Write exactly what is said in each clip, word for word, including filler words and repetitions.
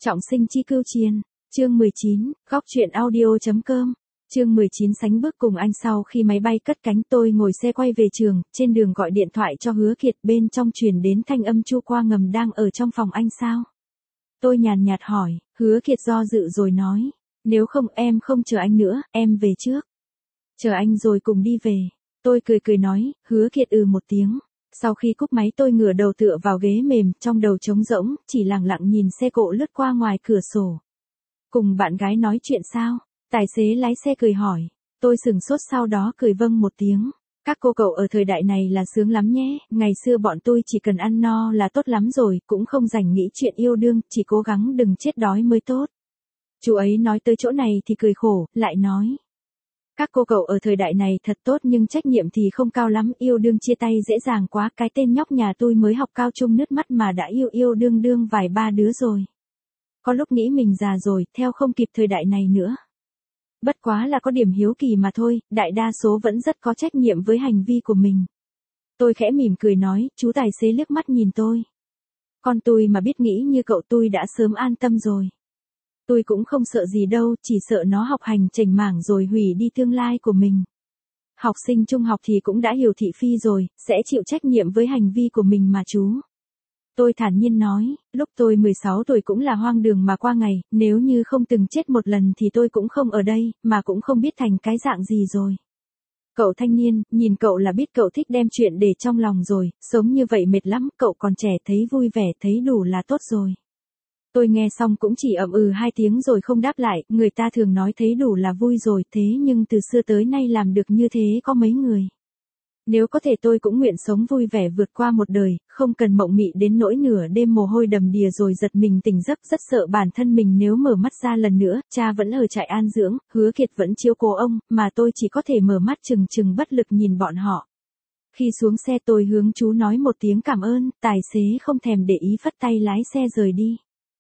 Trọng sinh chi cưu chiên, chương mười chín, góc truyện audio.com, chương mười chín sánh bước cùng anh sau khi máy bay cất cánh tôi ngồi xe quay về trường, trên đường gọi điện thoại cho Hứa Kiệt bên trong truyền đến thanh âm Chu Qua ngầm đang ở trong phòng anh sao? Tôi nhàn nhạt hỏi, Hứa Kiệt do dự rồi nói, nếu không em không chờ anh nữa, em về trước. Chờ anh rồi cùng đi về. Tôi cười cười nói, Hứa Kiệt ừ một tiếng. Sau khi cúp máy tôi ngửa đầu tựa vào ghế mềm, trong đầu trống rỗng, chỉ lặng lặng nhìn xe cộ lướt qua ngoài cửa sổ. Cùng bạn gái nói chuyện sao? Tài xế lái xe cười hỏi. Tôi sừng sốt sau đó cười vâng một tiếng. Các cô cậu ở thời đại này là sướng lắm nhé, ngày xưa bọn tôi chỉ cần ăn no là tốt lắm rồi, cũng không dành nghĩ chuyện yêu đương, chỉ cố gắng đừng chết đói mới tốt. Chú ấy nói tới chỗ này thì cười khổ, lại nói. Các cô cậu ở thời đại này thật tốt nhưng trách nhiệm thì không cao lắm, yêu đương chia tay dễ dàng quá, cái tên nhóc nhà tôi mới học cao trung nứt mắt mà đã yêu yêu đương đương vài ba đứa rồi. Có lúc nghĩ mình già rồi, theo không kịp thời đại này nữa. Bất quá là có điểm hiếu kỳ mà thôi, đại đa số vẫn rất có trách nhiệm với hành vi của mình. Tôi khẽ mỉm cười nói, chú tài xế liếc mắt nhìn tôi. Con tôi mà biết nghĩ như cậu tôi đã sớm an tâm rồi. Tôi cũng không sợ gì đâu, chỉ sợ nó học hành chểnh mảng rồi hủy đi tương lai của mình. Học sinh trung học thì cũng đã hiểu thị phi rồi, sẽ chịu trách nhiệm với hành vi của mình mà chú. Tôi thản nhiên nói, lúc tôi mười sáu tuổi cũng là hoang đường mà qua ngày, nếu như không từng chết một lần thì tôi cũng không ở đây, mà cũng không biết thành cái dạng gì rồi. Cậu thanh niên, nhìn cậu là biết cậu thích đem chuyện để trong lòng rồi, sống như vậy mệt lắm, cậu còn trẻ thấy vui vẻ thấy đủ là tốt rồi. Tôi nghe xong cũng chỉ ậm ừ hai tiếng rồi không đáp lại, người ta thường nói thấy đủ là vui rồi, thế nhưng từ xưa tới nay làm được như thế có mấy người. Nếu có thể tôi cũng nguyện sống vui vẻ vượt qua một đời, không cần mộng mị đến nỗi nửa đêm mồ hôi đầm đìa rồi giật mình tỉnh giấc, rất sợ bản thân mình nếu mở mắt ra lần nữa, cha vẫn ở trại an dưỡng, Hứa Kiệt vẫn chiếu cố ông, mà tôi chỉ có thể mở mắt chừng chừng bất lực nhìn bọn họ. Khi xuống xe tôi hướng chú nói một tiếng cảm ơn, tài xế không thèm để ý phất tay lái xe rời đi.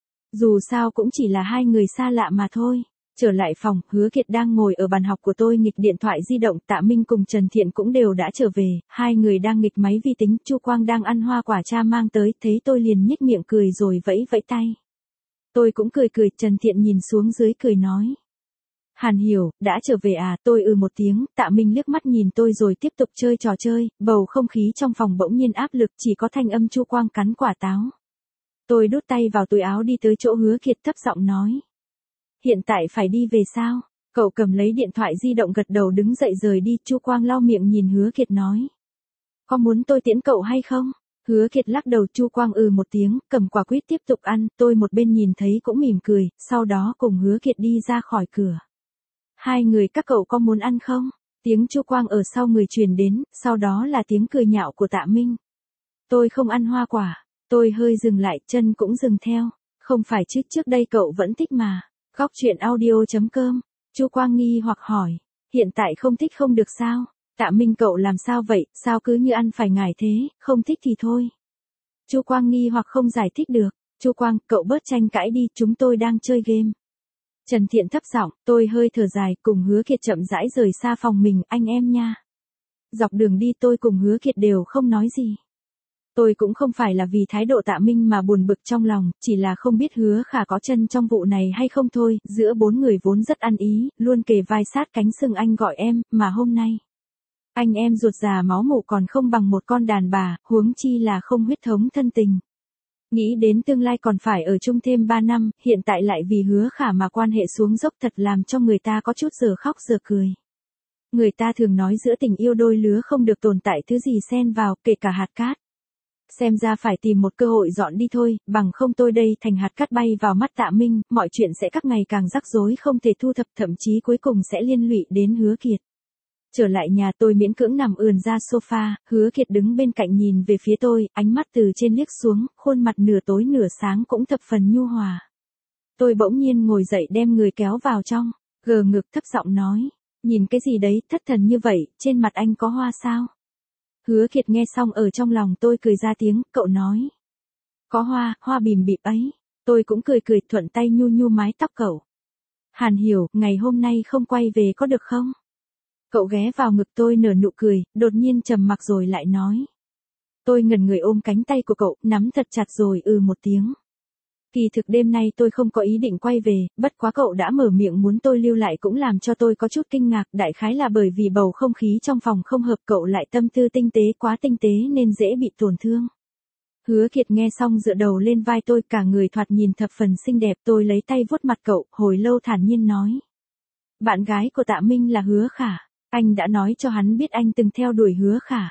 Dù sao cũng chỉ là hai người xa lạ mà thôi. Trở lại phòng, Hứa Kiệt đang ngồi ở bàn học của tôi nghịch điện thoại di động, Tạ Minh cùng Trần Thiện cũng đều đã trở về, hai người đang nghịch máy vi tính, Chu Quang đang ăn hoa quả cha mang tới, thấy tôi liền nhếch miệng cười rồi vẫy vẫy tay. Tôi cũng cười cười, Trần Thiện nhìn xuống dưới cười nói. Hàn Hiểu, đã trở về à, tôi ừ một tiếng, Tạ Minh liếc mắt nhìn tôi rồi tiếp tục chơi trò chơi, bầu không khí trong phòng bỗng nhiên áp lực, chỉ có thanh âm Chu Quang cắn quả táo. Tôi đút tay vào túi áo đi tới chỗ Hứa Kiệt thấp giọng nói. Hiện tại phải đi về sao? Cậu cầm lấy điện thoại di động gật đầu đứng dậy rời đi, Chu Quang lau miệng nhìn Hứa Kiệt nói. Có muốn tôi tiễn cậu hay không? Hứa Kiệt lắc đầu, Chu Quang ừ một tiếng, cầm quả quýt tiếp tục ăn, tôi một bên nhìn thấy cũng mỉm cười, sau đó cùng Hứa Kiệt đi ra khỏi cửa. Hai người các cậu có muốn ăn không? Tiếng Chu Quang ở sau người truyền đến, sau đó là tiếng cười nhạo của Tạ Minh. Tôi không ăn hoa quả, tôi hơi dừng lại, chân cũng dừng theo, không phải chứ trước đây cậu vẫn thích mà. Góc truyện audio.com, Chu Quang nghi hoặc hỏi, hiện tại không thích không được sao? Tạ Minh cậu làm sao vậy, sao cứ như ăn phải ngải thế, không thích thì thôi. Chu Quang nghi hoặc không giải thích được, Chu Quang, cậu bớt tranh cãi đi, chúng tôi đang chơi game. Trần Thiện thấp giọng, tôi hơi thở dài, cùng Hứa Kiệt chậm rãi rời xa phòng mình, anh em nha. Dọc đường đi tôi cùng Hứa Kiệt đều không nói gì. Tôi cũng không phải là vì thái độ Tạ Minh mà buồn bực trong lòng, chỉ là không biết Hứa Khả có chân trong vụ này hay không thôi, giữa bốn người vốn rất ăn ý, luôn kề vai sát cánh sừng anh gọi em, mà hôm nay. Anh em ruột già máu mủ còn không bằng một con đàn bà, huống chi là không huyết thống thân tình. Nghĩ đến tương lai còn phải ở chung thêm ba năm, hiện tại lại vì Hứa Khả mà quan hệ xuống dốc thật làm cho người ta có chút giờ khóc giờ cười. Người ta thường nói giữa tình yêu đôi lứa không được tồn tại thứ gì xen vào, kể cả hạt cát. Xem ra phải tìm một cơ hội dọn đi thôi, bằng không tôi đây thành hạt cát bay vào mắt Tạ Minh, mọi chuyện sẽ các ngày càng rắc rối không thể thu thập, thậm chí cuối cùng sẽ liên lụy đến Hứa Kiệt. Trở lại nhà tôi miễn cưỡng nằm ườn ra sofa, Hứa Kiệt đứng bên cạnh nhìn về phía tôi, ánh mắt từ trên liếc xuống, khuôn mặt nửa tối nửa sáng cũng thập phần nhu hòa. Tôi bỗng nhiên ngồi dậy đem người kéo vào trong, gờ ngực thấp giọng nói, nhìn cái gì đấy, thất thần như vậy, trên mặt anh có hoa sao? Hứa Kiệt nghe xong ở trong lòng tôi cười ra tiếng, cậu nói. Có hoa, hoa bìm bịp ấy. Tôi cũng cười cười thuận tay nhu nhu mái tóc cậu. Hàn Hiểu, ngày hôm nay không quay về có được không? Cậu ghé vào ngực tôi nở nụ cười, đột nhiên trầm mặc rồi lại nói. Tôi ngẩn người ôm cánh tay của cậu, nắm thật chặt rồi ừ một tiếng. Kỳ thực đêm nay tôi không có ý định quay về, bất quá cậu đã mở miệng muốn tôi lưu lại cũng làm cho tôi có chút kinh ngạc, đại khái là bởi vì bầu không khí trong phòng không hợp, cậu lại tâm tư tinh tế, quá tinh tế nên dễ bị tổn thương. Hứa Kiệt nghe xong dựa đầu lên vai tôi, cả người thoạt nhìn thập phần xinh đẹp, tôi lấy tay vuốt mặt cậu, hồi lâu thản nhiên nói. Bạn gái của Tạ Minh là Hứa Khả, anh đã nói cho hắn biết anh từng theo đuổi Hứa Khả.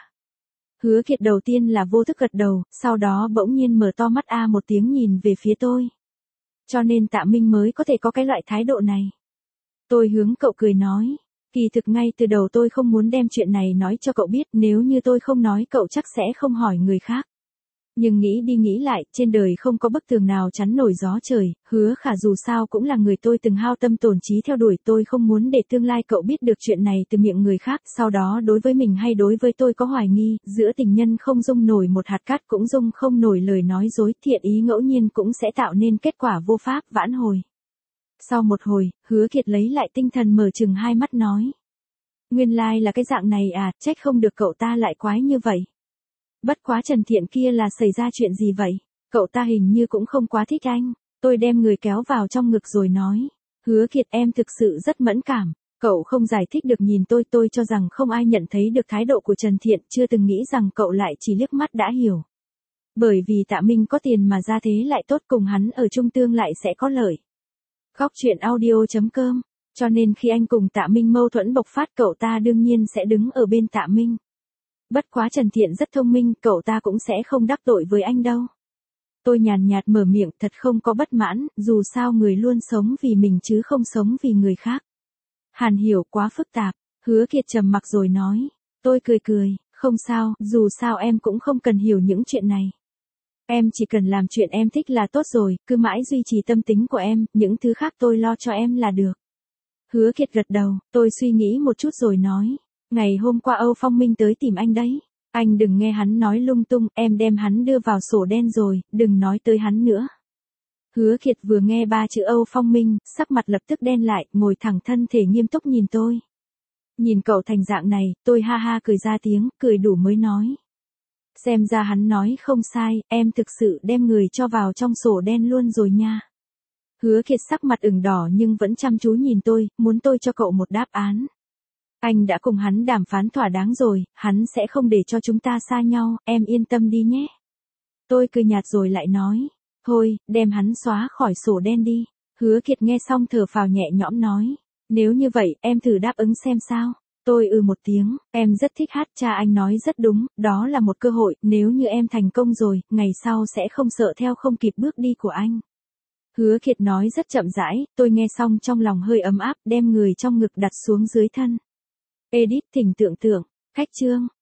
Hứa Kiệt đầu tiên là vô thức gật đầu, sau đó bỗng nhiên mở to mắt a một tiếng nhìn về phía tôi. Cho nên Tạ Minh mới có thể có cái loại thái độ này. Tôi hướng cậu cười nói, kỳ thực ngay từ đầu tôi không muốn đem chuyện này nói cho cậu biết, nếu như tôi không nói cậu chắc sẽ không hỏi người khác. Nhưng nghĩ đi nghĩ lại, trên đời không có bức tường nào chắn nổi gió trời, Hứa Khả dù sao cũng là người tôi từng hao tâm tổn trí theo đuổi, tôi không muốn để tương lai cậu biết được chuyện này từ miệng người khác, sau đó đối với mình hay đối với tôi có hoài nghi, giữa tình nhân không dung nổi một hạt cát cũng dung không nổi lời nói dối, thiện ý ngẫu nhiên cũng sẽ tạo nên kết quả vô pháp vãn hồi. Sau một hồi, Hứa Kiệt lấy lại tinh thần mở chừng hai mắt nói. Nguyên lai like là cái dạng này à, trách không được cậu ta lại quái như vậy. Bất quá Trần Thiện kia là xảy ra chuyện gì vậy? Cậu ta hình như cũng không quá thích anh. Tôi đem người kéo vào trong ngực rồi nói. Hứa Kiệt em thực sự rất mẫn cảm. Cậu không giải thích được nhìn tôi, tôi cho rằng không ai nhận thấy được thái độ của Trần Thiện, chưa từng nghĩ rằng cậu lại chỉ liếc mắt đã hiểu. Bởi vì Tạ Minh có tiền mà ra thế lại tốt, cùng hắn ở chung tương lại sẽ có lợi. Góc truyện audio chấm com. Cho nên khi anh cùng Tạ Minh mâu thuẫn bộc phát, cậu ta đương nhiên sẽ đứng ở bên Tạ Minh. Bất quá Trần Thiện rất thông minh, cậu ta cũng sẽ không đắc tội với anh đâu. Tôi nhàn nhạt mở miệng, thật không có bất mãn, dù sao người luôn sống vì mình chứ không sống vì người khác. Hàn Hiểu quá phức tạp. Hứa Kiệt trầm mặc rồi nói. Tôi cười cười, không sao, dù sao em cũng không cần hiểu những chuyện này. Em chỉ cần làm chuyện em thích là tốt rồi, cứ mãi duy trì tâm tính của em, những thứ khác tôi lo cho em là được. Hứa Kiệt gật đầu, tôi suy nghĩ một chút rồi nói. Ngày hôm qua Âu Phong Minh tới tìm anh đấy. Anh đừng nghe hắn nói lung tung, em đem hắn đưa vào sổ đen rồi, đừng nói tới hắn nữa. Hứa Kiệt vừa nghe ba chữ Âu Phong Minh, sắc mặt lập tức đen lại, ngồi thẳng thân thể nghiêm túc nhìn tôi. Nhìn cậu thành dạng này, tôi ha ha cười ra tiếng, cười đủ mới nói. Xem ra hắn nói không sai, em thực sự đem người cho vào trong sổ đen luôn rồi nha. Hứa Kiệt sắc mặt ửng đỏ nhưng vẫn chăm chú nhìn tôi, muốn tôi cho cậu một đáp án. Anh đã cùng hắn đàm phán thỏa đáng rồi, hắn sẽ không để cho chúng ta xa nhau, em yên tâm đi nhé. Tôi cười nhạt rồi lại nói, thôi, đem hắn xóa khỏi sổ đen đi. Hứa Kiệt nghe xong thở phào nhẹ nhõm nói, nếu như vậy, em thử đáp ứng xem sao. Tôi ừ một tiếng, em rất thích hát, cha anh nói rất đúng, đó là một cơ hội, nếu như em thành công rồi, ngày sau sẽ không sợ theo không kịp bước đi của anh. Hứa Kiệt nói rất chậm rãi, tôi nghe xong trong lòng hơi ấm áp, đem người trong ngực đặt xuống dưới thân. Edit thỉnh tưởng tượng, khách chương.